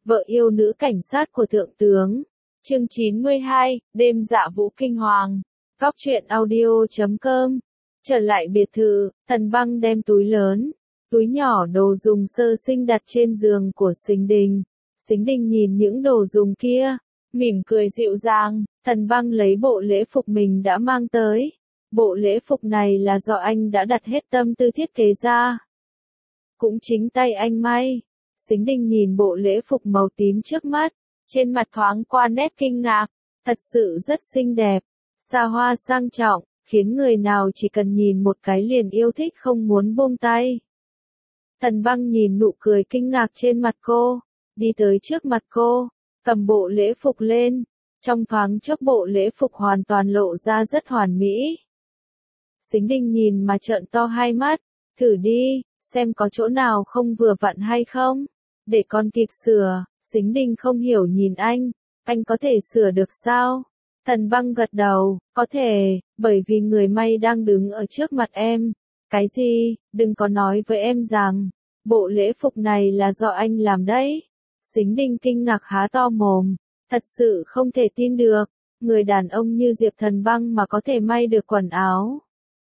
vợ yêu nữ cảnh sát của thượng tướng. Chương 92, đêm dạ vũ kinh hoàng. Góc truyện audio.com. Trở lại biệt thự, Tần Băng đem túi lớn, túi nhỏ đồ dùng sơ sinh đặt trên giường của Sính Đình. Sính Đình nhìn những đồ dùng kia, mỉm cười dịu dàng. Tần Băng lấy bộ lễ phục mình đã mang tới. Bộ lễ phục này là do anh đã đặt hết tâm tư thiết kế ra. Cũng chính tay anh may. Sính Đình nhìn bộ lễ phục màu tím trước mắt, trên mặt thoáng qua nét kinh ngạc, thật sự rất xinh đẹp, xa hoa sang trọng, khiến người nào chỉ cần nhìn một cái liền yêu thích không muốn buông tay. Tần Băng nhìn nụ cười kinh ngạc trên mặt cô, đi tới trước mặt cô, cầm bộ lễ phục lên, trong thoáng chốc bộ lễ phục hoàn toàn lộ ra rất hoàn mỹ. Sính Đình nhìn mà trợn to hai mắt, thử đi, xem có chỗ nào không vừa vặn hay không, để con kịp sửa. Sính Đình không hiểu nhìn anh có thể sửa được sao? Tần Băng gật đầu, có thể, bởi vì người may đang đứng ở trước mặt em. Cái gì, đừng có nói với em rằng, bộ lễ phục này là do anh làm đấy. Sính Đình kinh ngạc há to mồm, thật sự không thể tin được, người đàn ông như Diệp Thần Băng mà có thể may được quần áo.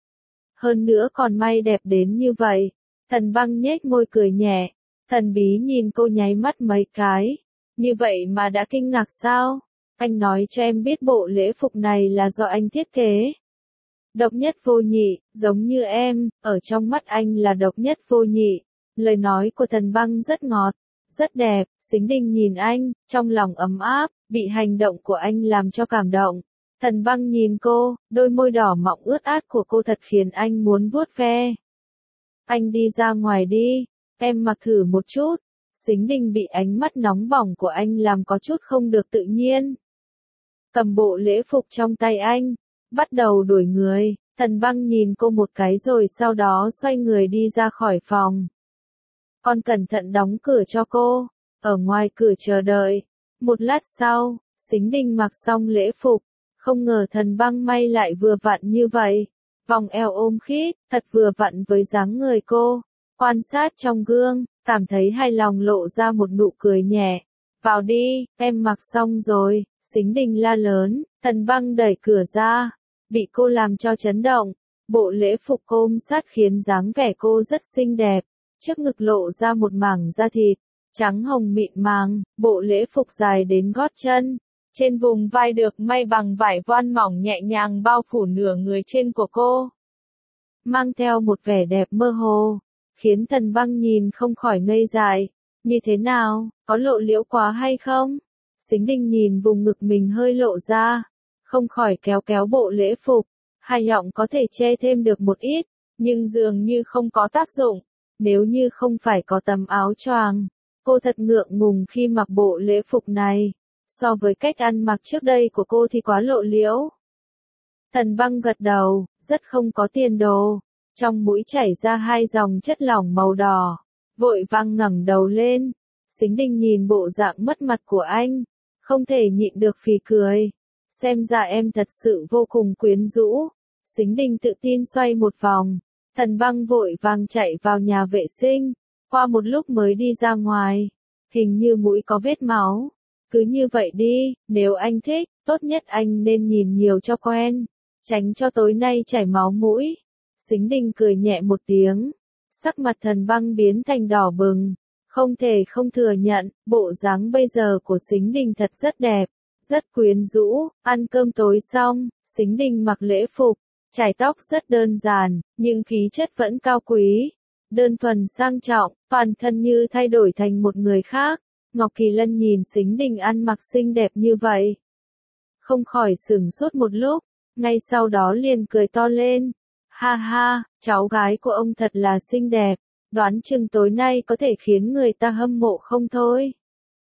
Hơn nữa còn may đẹp đến như vậy. Tần Băng nhếch môi cười nhẹ, thần bí nhìn cô nháy mắt mấy cái. Như vậy mà đã kinh ngạc sao? Anh nói cho em biết bộ lễ phục này là do anh thiết kế. Độc nhất vô nhị, giống như em, ở trong mắt anh là độc nhất vô nhị. Lời nói của Tần Băng rất ngọt, rất đẹp. Sính Đình nhìn anh, trong lòng ấm áp, bị hành động của anh làm cho cảm động. Tần Băng nhìn cô, đôi môi đỏ mọng ướt át của cô thật khiến anh muốn vuốt ve. Anh đi ra ngoài đi, em mặc thử một chút. Sính Đình bị ánh mắt nóng bỏng của anh làm có chút không được tự nhiên. Cầm bộ lễ phục trong tay anh, bắt đầu đuổi người. Tần Băng nhìn cô một cái rồi sau đó xoay người đi ra khỏi phòng. Con cẩn thận đóng cửa cho cô, ở ngoài cửa chờ đợi. Một lát sau, Sính Đình mặc xong lễ phục, không ngờ Tần Băng may lại vừa vặn như vậy. Vòng eo ôm khít, thật vừa vặn với dáng người cô. Quan sát trong gương, cảm thấy hài lòng lộ ra một nụ cười nhẹ. Vào đi, em mặc xong rồi. Sính Đình la lớn, Tần Băng đẩy cửa ra, bị cô làm cho chấn động. Bộ lễ phục ôm sát khiến dáng vẻ cô rất xinh đẹp, trước ngực lộ ra một mảng da thịt, trắng hồng mịn màng, bộ lễ phục dài đến gót chân. Trên vùng vai được may bằng vải voan mỏng nhẹ nhàng bao phủ nửa người trên của cô. Mang theo một vẻ đẹp mơ hồ, khiến Tần Băng nhìn không khỏi ngây dại. Như thế nào, có lộ liễu quá hay không? Sính Đình nhìn vùng ngực mình hơi lộ ra, không khỏi kéo kéo bộ lễ phục, hai họng có thể che thêm được một ít, nhưng dường như không có tác dụng, nếu như không phải có tấm áo choàng. Cô thật ngượng ngùng khi mặc bộ lễ phục này, so với cách ăn mặc trước đây của cô thì quá lộ liễu. Tần Băng gật đầu, rất không có tiền đồ, trong mũi chảy ra hai dòng chất lỏng màu đỏ, vội vàng ngẩng đầu lên. Sính Đình nhìn bộ dạng mất mặt của anh, không thể nhịn được phì cười. Xem ra em thật sự vô cùng quyến rũ. Sính Đình tự tin xoay một vòng. Tần Băng vội vàng chạy vào nhà vệ sinh, qua một lúc mới đi ra ngoài. Hình như mũi có vết máu. Cứ như vậy đi, nếu anh thích, tốt nhất anh nên nhìn nhiều cho quen, tránh cho tối nay chảy máu mũi. Sính Đình cười nhẹ một tiếng, sắc mặt Tần Băng biến thành đỏ bừng. Không thể không thừa nhận, bộ dáng bây giờ của Sính Đình thật rất đẹp, rất quyến rũ. Ăn cơm tối xong, Sính Đình mặc lễ phục, chải tóc rất đơn giản, nhưng khí chất vẫn cao quý, đơn thuần sang trọng, toàn thân như thay đổi thành một người khác. Ngọc Kỳ Lân nhìn Sính Đình ăn mặc xinh đẹp như vậy, không khỏi sửng sốt một lúc, ngay sau đó liền cười to lên. Ha ha, cháu gái của ông thật là xinh đẹp. Đoán chừng tối nay có thể khiến người ta hâm mộ không thôi.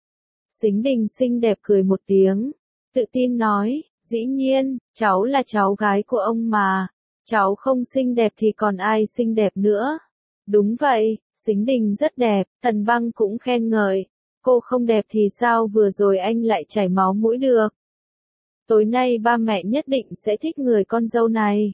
Sính Đình xinh đẹp cười một tiếng, tự tin nói, dĩ nhiên, cháu là cháu gái của ông mà, cháu không xinh đẹp thì còn ai xinh đẹp nữa. Đúng vậy, Sính Đình rất đẹp, Tần Băng cũng khen ngợi, cô không đẹp thì sao vừa rồi anh lại chảy máu mũi được. Tối nay ba mẹ nhất định sẽ thích người con dâu này.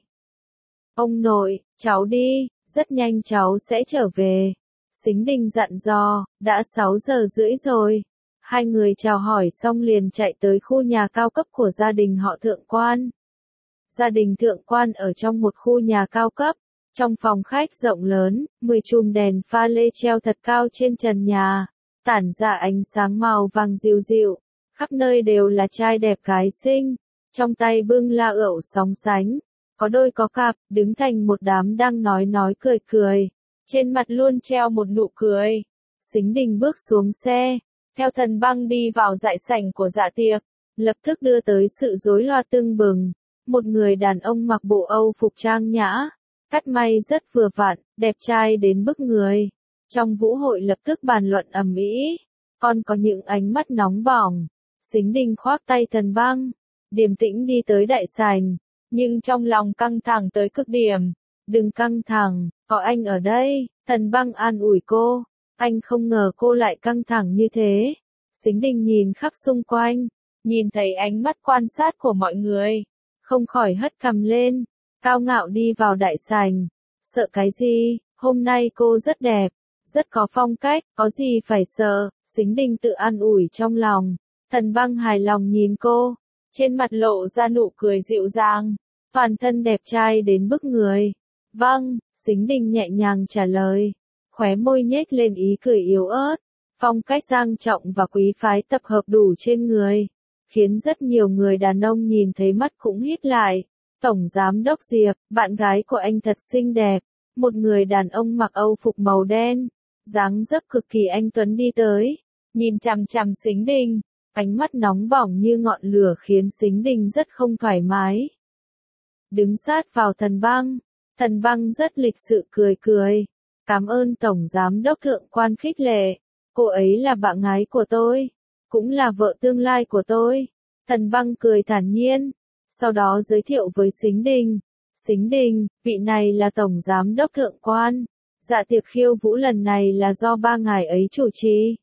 Ông nội, cháu đi. Rất nhanh cháu sẽ trở về. Sính Đình dặn dò, đã 6 giờ rưỡi rồi. Hai người chào hỏi xong liền chạy tới khu nhà cao cấp của gia đình họ Thượng Quan. Gia đình Thượng Quan ở trong một khu nhà cao cấp. Trong phòng khách rộng lớn, 10 chùm đèn pha lê treo thật cao trên trần nhà, tản ra ánh sáng màu vàng dịu dịu. Khắp nơi đều là trai đẹp gái xinh, trong tay bưng la ẩu sóng sánh. Có đôi có cặp, đứng thành một đám đang nói cười cười. Trên mặt luôn treo một nụ cười. Sính Đình bước xuống xe, theo Thần Băng đi vào đại sảnh của dạ tiệc, lập tức đưa tới sự rối loạn tưng bừng. Một người đàn ông mặc bộ Âu phục trang nhã, cắt may rất vừa vặn, đẹp trai đến bức người. Trong vũ hội lập tức bàn luận ầm ĩ, còn có những ánh mắt nóng bỏng. Sính Đình khoác tay Thần Băng, điềm tĩnh đi tới đại sảnh, nhưng trong lòng căng thẳng tới cực điểm. Đừng căng thẳng, có anh ở đây, Thần Băng an ủi cô. Anh không ngờ cô lại căng thẳng như thế. Sính Đình nhìn khắp xung quanh, nhìn thấy ánh mắt quan sát của mọi người, không khỏi hất cằm lên, cao ngạo đi vào đại sảnh. Sợ cái gì, hôm nay cô rất đẹp, rất có phong cách, có gì phải sợ, Sính Đình tự an ủi trong lòng. Thần Băng hài lòng nhìn cô, trên mặt lộ ra nụ cười dịu dàng, toàn thân đẹp trai đến bức người. Vâng, Sính Đình nhẹ nhàng trả lời, khóe môi nhếch lên ý cười yếu ớt. Phong cách sang trọng và quý phái tập hợp đủ trên người, khiến rất nhiều người đàn ông nhìn thấy mắt cũng híp lại. Tổng giám đốc Diệp, bạn gái của anh thật xinh đẹp. Một người đàn ông mặc Âu phục màu đen, dáng dấp cực kỳ anh tuấn đi tới, nhìn chằm chằm Sính Đình, ánh mắt nóng bỏng như ngọn lửa khiến Sính Đình rất không thoải mái. Đứng sát vào Thần Băng rất lịch sự cười cười. Cảm ơn Tổng Giám đốc Thượng Quan khích lệ, cô ấy là bạn gái của tôi, cũng là vợ tương lai của tôi. Thần Băng cười thản nhiên, sau đó giới thiệu với Sính Đình. Sính Đình, vị này là Tổng Giám đốc Thượng Quan. Dạ tiệc khiêu vũ lần này là do ba ngài ấy chủ trì.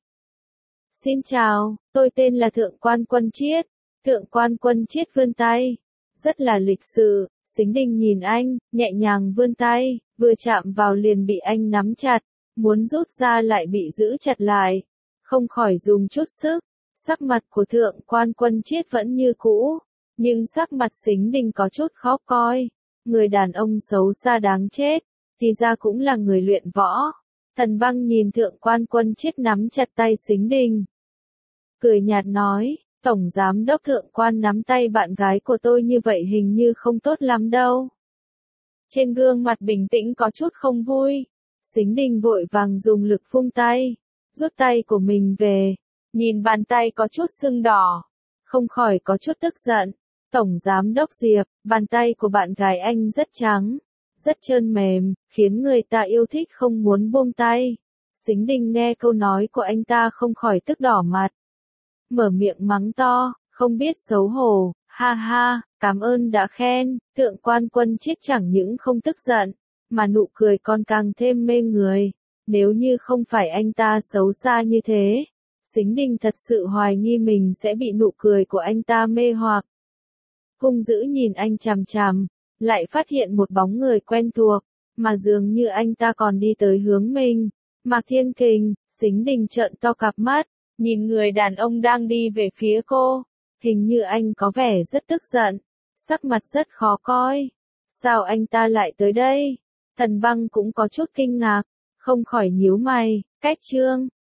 Xin chào, tôi tên là Thượng Quan Quân Chiết. Thượng Quan Quân Chiết vươn tay, rất là lịch sự. Sính Đình nhìn anh, nhẹ nhàng vươn tay, vừa chạm vào liền bị anh nắm chặt, muốn rút ra lại bị giữ chặt lại, không khỏi dùng chút sức. Sắc mặt của Thượng Quan Quân Chiết vẫn như cũ, nhưng sắc mặt Sính Đình có chút khó coi. Người đàn ông xấu xa đáng chết, thì ra cũng là người luyện võ. Thần Băng nhìn Thượng Quan Quân Chiết nắm chặt tay Sính Đình, cười nhạt nói, Tổng Giám đốc Thượng Quan nắm tay bạn gái của tôi như vậy hình như không tốt lắm đâu. Trên gương mặt bình tĩnh có chút không vui. Sính Đình vội vàng dùng lực vung tay, rút tay của mình về, nhìn bàn tay có chút sưng đỏ, không khỏi có chút tức giận. Tổng Giám đốc Diệp, bàn tay của bạn gái anh rất trắng, rất trơn mềm, khiến người ta yêu thích không muốn buông tay. Sính Đình nghe câu nói của anh ta không khỏi tức đỏ mặt, mở miệng mắng to, không biết xấu hổ, ha ha, cảm ơn đã khen. Thượng Quan Quân Chiết chẳng những không tức giận, mà nụ cười còn càng thêm mê người. Nếu như không phải anh ta xấu xa như thế, Sính Đình thật sự hoài nghi mình sẽ bị nụ cười của anh ta mê hoặc. Hung dữ nhìn anh chằm chằm, lại phát hiện một bóng người quen thuộc, mà dường như anh ta còn đi tới hướng mình. Mạc Thiên Kình. Sính Đình trợn to cặp mắt, nhìn người đàn ông đang đi về phía cô, hình như anh có vẻ rất tức giận, sắc mặt rất khó coi. Sao anh ta lại tới đây? Thần Băng cũng có chút kinh ngạc, không khỏi nhíu mày. Cách chương